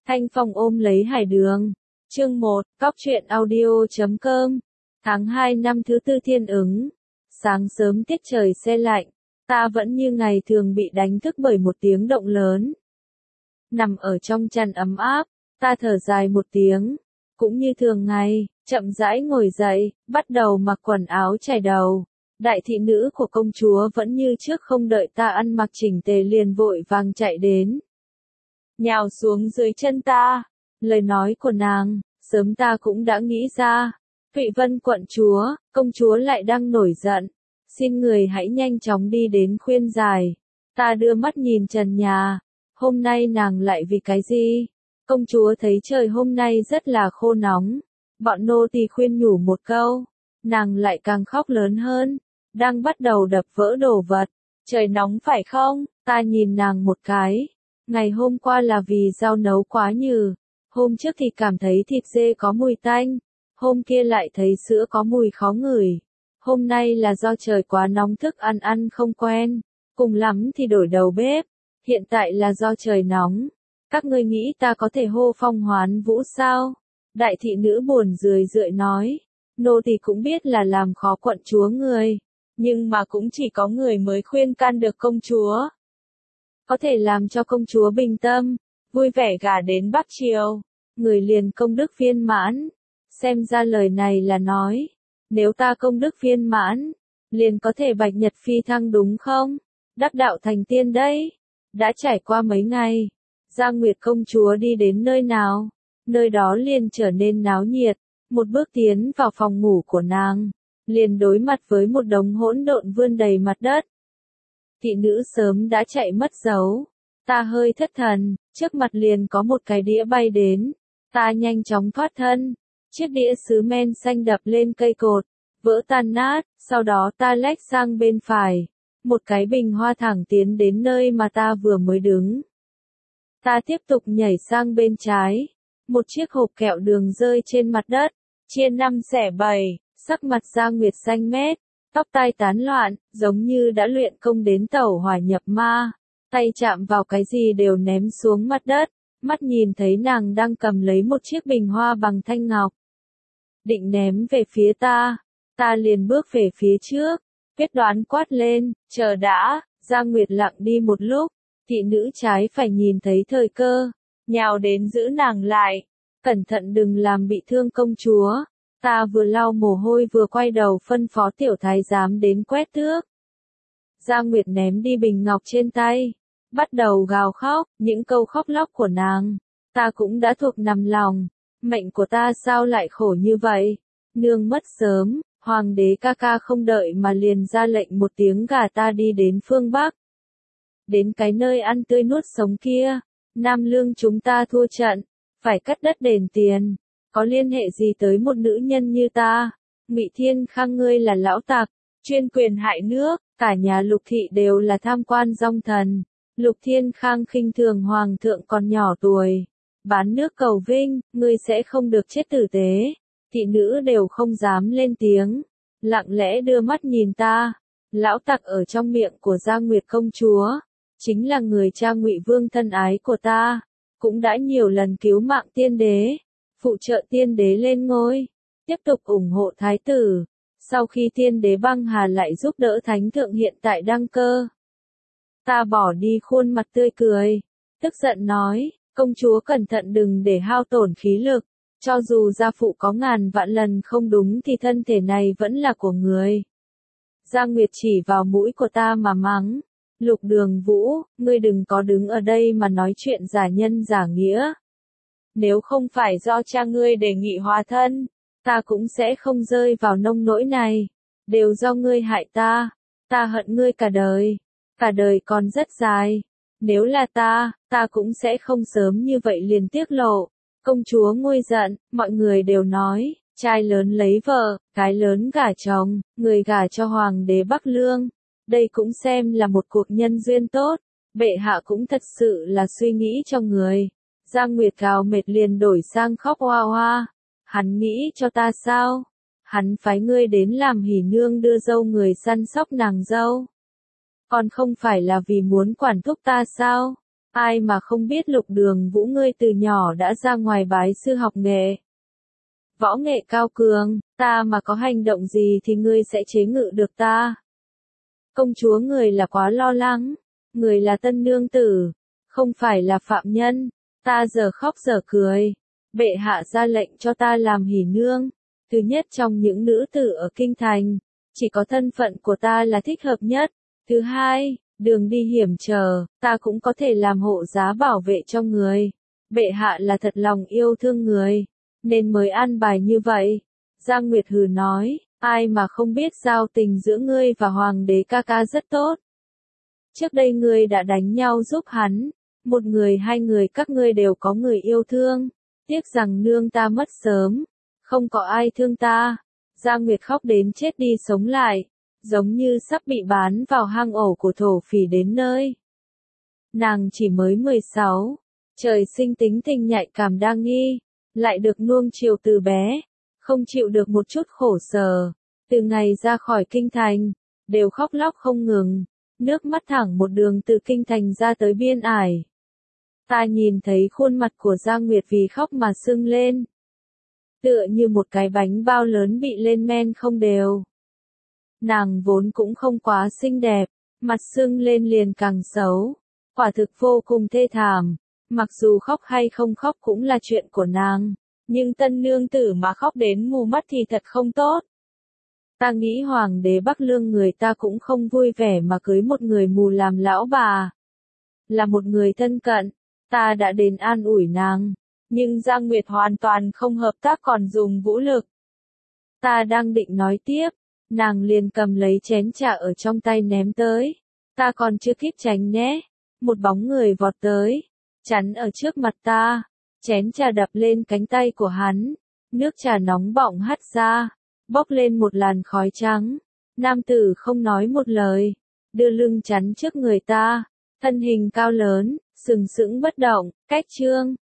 Thanh Phong ôm lấy Hải Đường. Chương 1, Cóc truyện audio.com. Tháng 2 năm thứ tư thiên ứng. Sáng sớm tiết trời se lạnh, ta vẫn như ngày thường bị đánh thức bởi một tiếng động lớn. Nằm ở trong chăn ấm áp, ta thở dài một tiếng, cũng như thường ngày, chậm rãi ngồi dậy, bắt đầu mặc quần áo trải đầu. Đại thị nữ của công chúa vẫn như trước không đợi ta ăn mặc chỉnh tề liền vội vàng chạy đến. Nhào xuống dưới chân ta, lời nói của nàng, sớm ta cũng đã nghĩ ra. Thụy Vân quận chúa, công chúa lại đang nổi giận. Xin người hãy nhanh chóng đi đến khuyên giải. Ta đưa mắt nhìn trần nhà. Hôm nay nàng lại vì cái gì? Công chúa thấy trời hôm nay rất là khô nóng. Bọn nô tỳ khuyên nhủ một câu. Nàng lại càng khóc lớn hơn. Đang bắt đầu đập vỡ đồ vật. Trời nóng phải không? Ta nhìn nàng một cái. Ngày hôm qua là vì rau nấu quá nhừ. Hôm trước thì cảm thấy thịt dê có mùi tanh. Hôm kia lại thấy sữa có mùi khó ngửi. Hôm nay là do trời quá nóng thức ăn không quen. Cùng lắm thì đổi đầu bếp. Hiện tại là do trời nóng. Các ngươi nghĩ ta có thể hô phong hoán vũ sao? Đại thị nữ buồn rười rượi nói. Nô tỳ cũng biết là làm khó quận chúa người. Nhưng mà cũng chỉ có người mới khuyên can được công chúa. Có thể làm cho công chúa bình tâm, vui vẻ gả đến Bắc Triều. Người liền công đức viên mãn. Xem ra lời này là nói. Nếu ta công đức viên mãn, liền có thể bạch nhật phi thăng đúng không? Đắc đạo thành tiên đấy. Đã trải qua mấy ngày, Giang Nguyệt công chúa đi đến nơi nào, nơi đó liền trở nên náo nhiệt. Một bước tiến vào phòng ngủ của nàng, liền đối mặt với một đống hỗn độn vươn đầy mặt đất. Thị nữ sớm đã chạy mất dấu. Ta hơi thất thần, trước mặt liền có một cái đĩa bay đến. Ta nhanh chóng thoát thân. Chiếc đĩa sứ men xanh đập lên cây cột, vỡ tan nát, sau đó ta lách sang bên phải. Một cái bình hoa thẳng tiến đến nơi mà ta vừa mới đứng. Ta tiếp tục nhảy sang bên trái. Một chiếc hộp kẹo đường rơi trên mặt đất, chia 5 xẻ 7, sắc mặt Giang Nguyệt xanh mét, tóc tai tán loạn, giống như đã luyện công đến tẩu hỏa nhập ma. Tay chạm vào cái gì đều ném xuống mặt đất, mắt nhìn thấy nàng đang cầm lấy một chiếc bình hoa bằng thanh ngọc. Định ném về phía ta, ta liền bước về phía trước, quyết đoán quát lên, chờ đã. Giang Nguyệt lặng đi một lúc, thị nữ trái phải nhìn thấy thời cơ, nhào đến giữ nàng lại, cẩn thận đừng làm bị thương công chúa. Ta vừa lau mồ hôi vừa quay đầu phân phó tiểu thái giám đến quét tước. Giang Nguyệt ném đi bình ngọc trên tay, bắt đầu gào khóc, những câu khóc lóc của nàng, ta cũng đã thuộc nằm lòng. Mệnh của ta sao lại khổ như vậy? Nương mất sớm, hoàng đế ca ca không đợi mà liền ra lệnh một tiếng gả ta đi đến phương Bắc. Đến cái nơi ăn tươi nuốt sống kia, Nam Lương chúng ta thua trận, phải cắt đất đền tiền. Có liên hệ gì tới một nữ nhân như ta? Ngụy Thiên Khang ngươi là lão tặc, chuyên quyền hại nước, cả nhà Lục thị đều là tham quan dong thần. Lục Thiên Khang khinh thường hoàng thượng còn nhỏ tuổi. Bán nước cầu vinh, ngươi sẽ không được chết tử tế. Thị nữ đều không dám lên tiếng, lặng lẽ đưa mắt nhìn ta. Lão tặc ở trong miệng của Giang Nguyệt công chúa, chính là người cha Ngụy Vương thân ái của ta, cũng đã nhiều lần cứu mạng tiên đế, phụ trợ tiên đế lên ngôi, tiếp tục ủng hộ thái tử. Sau khi tiên đế băng hà lại giúp đỡ thánh thượng hiện tại đăng cơ. Ta bỏ đi khuôn mặt tươi cười, tức giận nói. Công chúa cẩn thận đừng để hao tổn khí lực, cho dù gia phụ có ngàn vạn lần không đúng thì thân thể này vẫn là của người. Giang Nguyệt chỉ vào mũi của ta mà mắng, Lục Đường Vũ, ngươi đừng có đứng ở đây mà nói chuyện giả nhân giả nghĩa. Nếu không phải do cha ngươi đề nghị hòa thân, ta cũng sẽ không rơi vào nông nỗi này, đều do ngươi hại ta hận ngươi cả đời còn rất dài. Nếu là ta cũng sẽ không sớm như vậy liền tiết lộ. Công chúa nguôi giận, mọi người đều nói, trai lớn lấy vợ, gái lớn gả chồng, người gả cho hoàng đế Bắc Lương. Đây cũng xem là một cuộc nhân duyên tốt, bệ hạ cũng thật sự là suy nghĩ cho người. Giang Nguyệt cào mệt liền đổi sang khóc hoa hoa. Hắn nghĩ cho ta sao? Hắn phái ngươi đến làm hỉ nương đưa dâu người săn sóc nàng dâu. Còn không phải là vì muốn quản thúc ta sao? Ai mà không biết Lục Đường Vũ ngươi từ nhỏ đã ra ngoài bái sư học nghệ. Võ nghệ cao cường, ta mà có hành động gì thì ngươi sẽ chế ngự được ta. Công chúa người là quá lo lắng, người là tân nương tử, không phải là phạm nhân, ta giờ khóc giờ cười. Bệ hạ ra lệnh cho ta làm hỉ nương, thứ nhất trong những nữ tử ở kinh thành, chỉ có thân phận của ta là thích hợp nhất. Thứ hai, đường đi hiểm trở, ta cũng có thể làm hộ giá bảo vệ cho người. Bệ hạ là thật lòng yêu thương người, nên mới an bài như vậy. Giang Nguyệt hừ nói, ai mà không biết giao tình giữa ngươi và hoàng đế ca ca rất tốt. Trước đây ngươi đã đánh nhau giúp hắn, một người hai người các ngươi đều có người yêu thương. Tiếc rằng nương ta mất sớm, không có ai thương ta. Giang Nguyệt khóc đến chết đi sống lại, giống như sắp bị bán vào hang ổ của thổ phỉ đến nơi. Nàng chỉ mới 16, trời sinh tính tình nhạy cảm đa nghi, lại được nuông chiều từ bé, không chịu được một chút khổ sở. Từ ngày ra khỏi kinh thành, đều khóc lóc không ngừng, nước mắt thẳng một đường từ kinh thành ra tới biên ải. Ta nhìn thấy khuôn mặt của Giang Nguyệt vì khóc mà sưng lên. Tựa như một cái bánh bao lớn bị lên men không đều. Nàng vốn cũng không quá xinh đẹp, mặt sưng lên liền càng xấu. Quả thực vô cùng thê thảm, mặc dù khóc hay không khóc cũng là chuyện của nàng. Nhưng tân nương tử mà khóc đến mù mắt thì thật không tốt. Ta nghĩ hoàng đế Bắc Lương người ta cũng không vui vẻ mà cưới một người mù làm lão bà. Là một người thân cận, ta đã đến an ủi nàng, nhưng Giang Nguyệt hoàn toàn không hợp tác còn dùng vũ lực. Ta đang định nói tiếp, nàng liền cầm lấy chén trà ở trong tay ném tới. Ta còn chưa kịp tránh né, một bóng người vọt tới, chắn ở trước mặt ta, chén trà đập lên cánh tay của hắn, nước trà nóng bỏng hắt ra, bốc lên một làn khói trắng. Nam tử không nói một lời, đưa lưng chắn trước người ta, thân hình cao lớn, sừng sững bất động. Cách chương